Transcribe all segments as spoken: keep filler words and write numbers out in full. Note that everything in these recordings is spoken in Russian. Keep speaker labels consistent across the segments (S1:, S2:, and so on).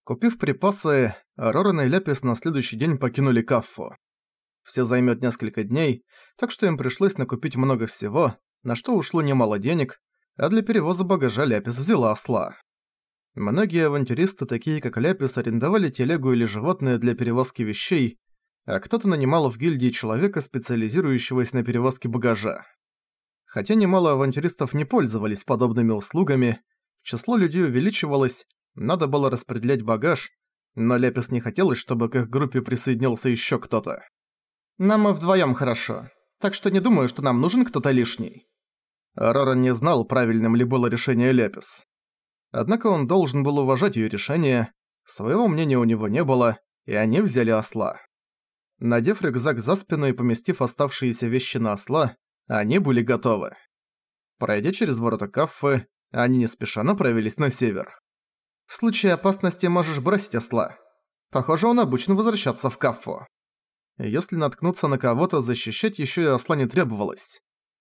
S1: Купив припасы, Роран и Ляпис на следующий день покинули Каффу. Все займет несколько дней, так что им пришлось накупить много всего, на что ушло немало денег, а для перевоза багажа Ляпис взяла осла. Многие авантюристы, такие как Ляпис, арендовали телегу или животное для перевозки вещей, а кто-то нанимал в гильдии человека, специализирующегося на перевозке багажа. Хотя немало авантюристов не пользовались подобными услугами, число людей увеличивалось, надо было распределять багаж, но Ляпис не хотелось, чтобы к их группе присоединился ещё кто-то. «Нам и вдвоём хорошо, так что не думаю, что нам нужен кто-то лишний». Роран не знал, правильным ли было решение Ляпис. Однако он должен был уважать её решение, своего мнения у него не было, и они взяли осла. Надев рюкзак за спину и поместив оставшиеся вещи на осла, они были готовы. Пройдя через ворота Каффы, они не спеша направились на север. В случае опасности можешь бросить осла. Похоже, он обучен возвращаться в Каффу. Если наткнуться на кого-то, защищать ещё и осла не требовалось.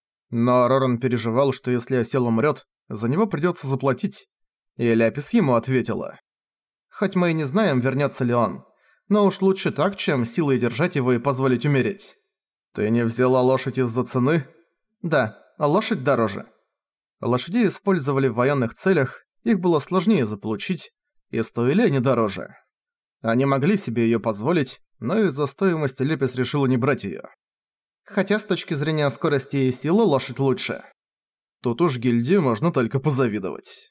S1: Но Роран переживал, что если осел умрёт, за него придётся заплатить, и Ляпис ему ответила. «Хоть мы и не знаем, вернётся ли он, но уж лучше так, чем силой держать его и позволить умереть». «Ты не взяла лошадь из-за цены?» «Да, лошадь дороже». Лошадей использовали в военных целях, их было сложнее заполучить, и стоили они дороже. Они могли себе её позволить, но из-за стоимости Ляпис решила не брать её. Хотя с точки зрения скорости и силы лошадь лучше. Тут уж гильдии можно только позавидовать.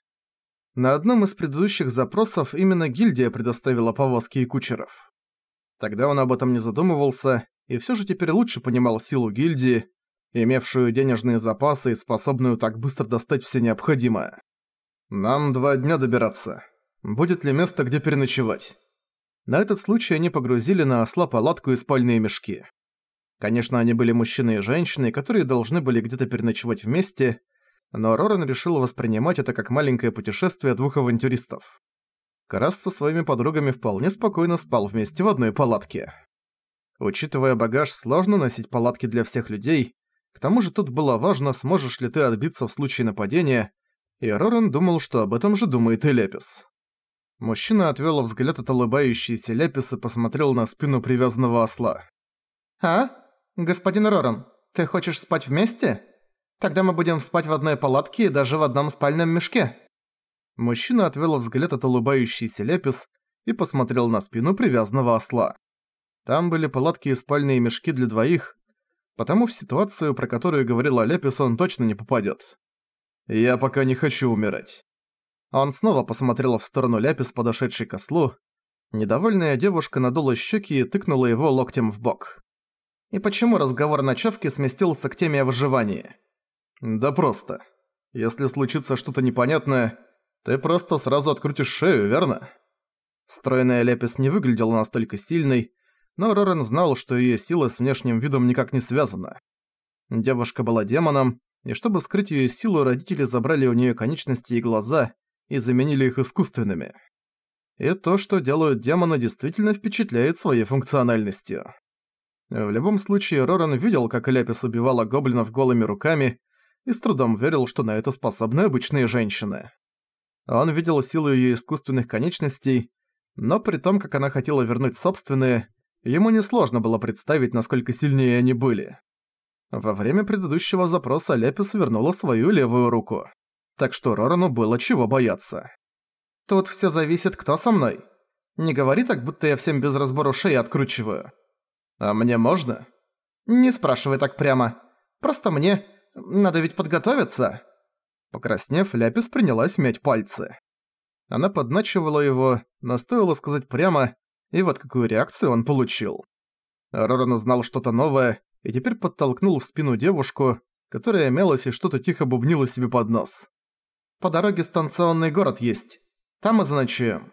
S1: На одном из предыдущих запросов именно гильдия предоставила повозки и кучеров. Тогда он об этом не задумывался, и всё же теперь лучше понимал силу гильдии, имевшую денежные запасы и способную так быстро достать всё необходимое. «Нам два дня добираться. Будет ли место, где переночевать?» На этот случай они погрузили на осла палатку и спальные мешки. Конечно, они были мужчины и женщины, которые должны были где-то переночевать вместе, но Роран решил воспринимать это как маленькое путешествие двух авантюристов. Карас со своими подругами вполне спокойно спал вместе в одной палатке. Учитывая багаж, сложно носить палатки для всех людей, к тому же тут было важно, сможешь ли ты отбиться в случае нападения, и Роран думал, что об этом же думает и Ляпис. Мужчина отвёл взгляд от улыбающейся Ляпис и посмотрел на спину привязанного осла. «А? Господин Роран, ты хочешь спать вместе? Тогда мы будем спать в одной палатке и даже в одном спальном мешке». Мужчина отвёл взгляд от улыбающейся Ляпис и посмотрел на спину привязанного осла. Там были палатки и спальные мешки для двоих, потому в ситуацию, про которую говорила Ляпис, он точно не попадёт. «Я пока не хочу умирать». Он снова посмотрел в сторону Ляпис, подошедшей к ослу. Недовольная девушка надула щеки и тыкнула его локтем в бок. «И почему разговор о ночевке сместился к теме о выживании?» «Да просто. Если случится что-то непонятное, ты просто сразу открутишь шею, верно?» Стройная Ляпис не выглядела настолько сильной, но Роран знал, что её сила с внешним видом никак не связана. Девушка была демоном, и чтобы скрыть её силу, родители забрали у неё конечности и глаза и заменили их искусственными. И то, что делают демоны, действительно впечатляет своей функциональностью. В любом случае, Роран видел, как Ляпис убивала гоблинов голыми руками, и с трудом верил, что на это способны обычные женщины. Он видел силу её искусственных конечностей, но при том, как она хотела вернуть собственные, ему несложно было представить, насколько сильнее они были. Во время предыдущего запроса Ляпис вернула свою левую руку. Так что Рорану было чего бояться. «Тут всё зависит, кто со мной. Не говори так, будто я всем без разбору шеи откручиваю». «А мне можно?» «Не спрашивай так прямо. Просто мне... Надо ведь подготовиться». Покраснев, Ляпис принялась мять пальцы. Она подначивала его, но стоило сказать прямо, и вот какую реакцию он получил. Роран узнал что-то новое и теперь подтолкнул в спину девушку, которая мялась и что-то тихо бубнила себе под нос. «По дороге станционный город есть. Там и заночуем».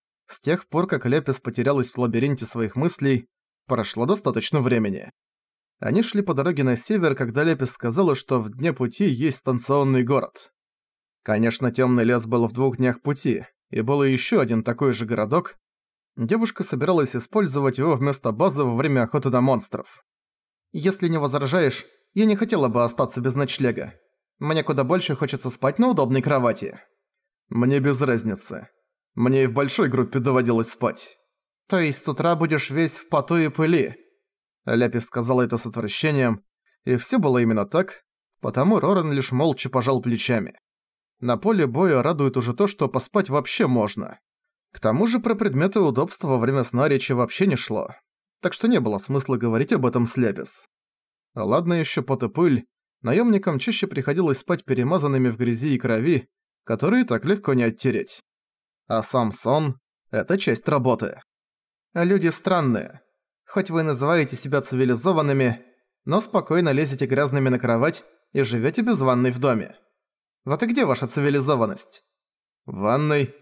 S1: С тех пор, как Ляпис потерялась в лабиринте своих мыслей, прошло достаточно времени. Они шли по дороге на север, когда Ляпис сказала, что в дне пути есть станционный город. Конечно, тёмный лес был в двух днях пути, и был ещё один такой же городок. Девушка собиралась использовать его вместо базы во время охоты на монстров. «Если не возражаешь, я не хотела бы остаться без ночлега. Мне куда больше хочется спать на удобной кровати». «Мне без разницы. Мне и в большой группе доводилось спать. То есть с утра будешь весь в поту и пыли? Ляпис сказала это с отвращением, и всё было именно так, потому Роран лишь молча пожал плечами. На поле боя радует уже то, что поспать вообще можно. К тому же про предметы удобства во время сна речи вообще не шло, так что не было смысла говорить об этом с Ляпис. Ладно ещё пот и пыль, наёмникам чаще приходилось спать перемазанными в грязи и крови, которые так легко не оттереть. А сам сон — это часть работы. Люди странные. Хоть вы называете себя цивилизованными, но спокойно лезете грязными на кровать и живете без ванной в доме. Вот и где ваша цивилизованность? В ванной.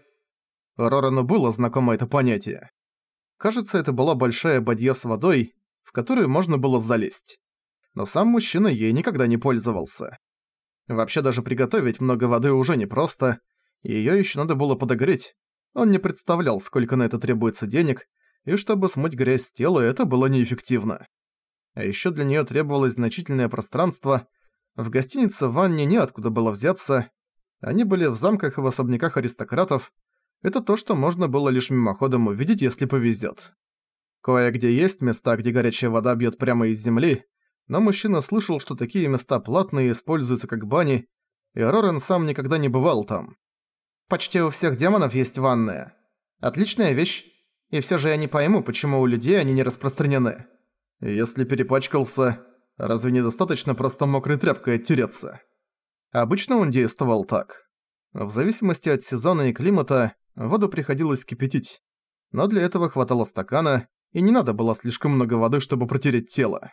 S1: Рорану было знакомо это понятие. Кажется, это была большая бадья с водой, в которую можно было залезть. Но сам мужчина ей никогда не пользовался. Вообще даже приготовить много воды уже непросто, и её ещё надо было подогреть. Он не представлял, сколько на это требуется денег, и чтобы смыть грязь с тела, это было неэффективно. А ещё для неё требовалось значительное пространство. В гостинице в ванне неоткуда было взяться. Они были в замках и в особняках аристократов. Это то, что можно было лишь мимоходом увидеть, если повезёт. Кое-где есть места, где горячая вода бьёт прямо из земли, но мужчина слышал, что такие места платные и используются как бани, и Роран сам никогда не бывал там. Почти у всех демонов есть ванная. Отличная вещь. И всё же я не пойму, почему у людей они не распространены. Если перепачкался, разве недостаточно просто мокрой тряпкой оттереться? Обычно он действовал так. В зависимости от сезона и климата, воду приходилось кипятить. Но для этого хватало стакана, и не надо было слишком много воды, чтобы протереть тело.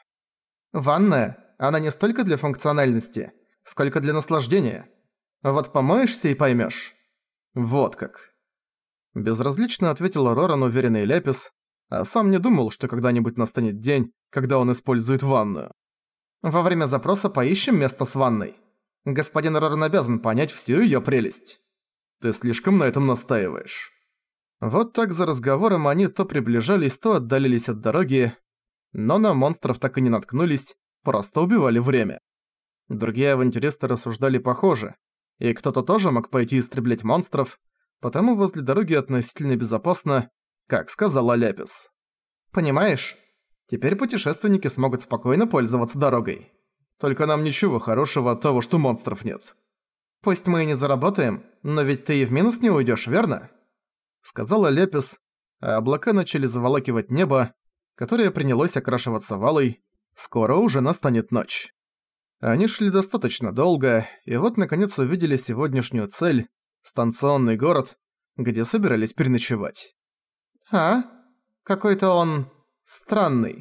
S1: Ванная, она не столько для функциональности, сколько для наслаждения. Вот помоешься и поймёшь. Вот как. Безразлично ответила Роран уверенный Ляпис, а сам не думал, что когда-нибудь настанет день, когда он использует ванную. Во время запроса поищем место с ванной. Господин Роран обязан понять всю её прелесть. Ты слишком на этом настаиваешь. Вот так за разговором они то приближались, то отдалились от дороги, но на монстров так и не наткнулись, просто убивали время. Другие авантюристы рассуждали похоже, и кто-то тоже мог пойти истреблять монстров, потому возле дороги относительно безопасно, как сказала Ляпис. Понимаешь, теперь путешественники смогут спокойно пользоваться дорогой. Только нам ничего хорошего от того, что монстров нет. Пусть мы и не заработаем, но ведь ты и в минус не уйдёшь, верно? Сказала Ляпис, а облака начали заволакивать небо, которое принялось окрашиваться валой. Скоро уже настанет ночь. Они шли достаточно долго, и вот наконец увидели сегодняшнюю цель — станционный город, где собирались переночевать. «А? Какой-то он... странный».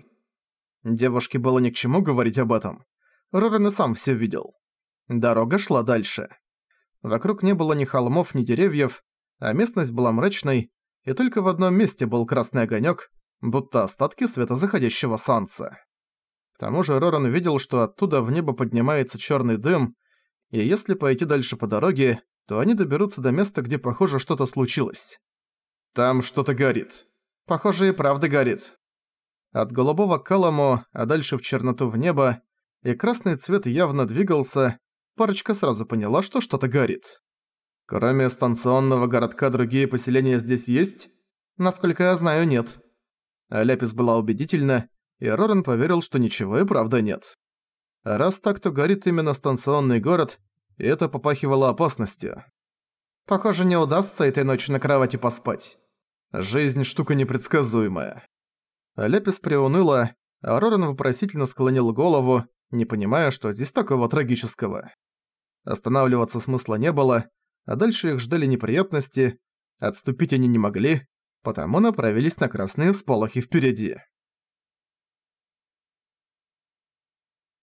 S1: Девушке было ни к чему говорить об этом. Роран и сам всё видел. Дорога шла дальше. Вокруг не было ни холмов, ни деревьев, а местность была мрачной, и только в одном месте был красный огонёк, будто остатки света заходящего солнца. К тому же Роран видел, что оттуда в небо поднимается чёрный дым, и если пойти дальше по дороге, то они доберутся до места, где, похоже, что-то случилось. Там что-то горит. Похоже, и правда горит. От голубого к алому, а дальше в черноту в небо, и красный цвет явно двигался, парочка сразу поняла, что что-то горит. Кроме станционного городка, другие поселения здесь есть? Насколько я знаю, нет. А Ляпис была убедительна, и Роран поверил, что ничего и правда нет. Раз так, то горит именно станционный город, и это попахивало опасностью. Похоже, не удастся этой ночью на кровати поспать. Жизнь штука непредсказуемая. Ляпис приуныла, а Роран вопросительно склонил голову, не понимая, что здесь такого трагического. Останавливаться смысла не было, а дальше их ждали неприятности, отступить они не могли, потому направились на красные всполохи впереди.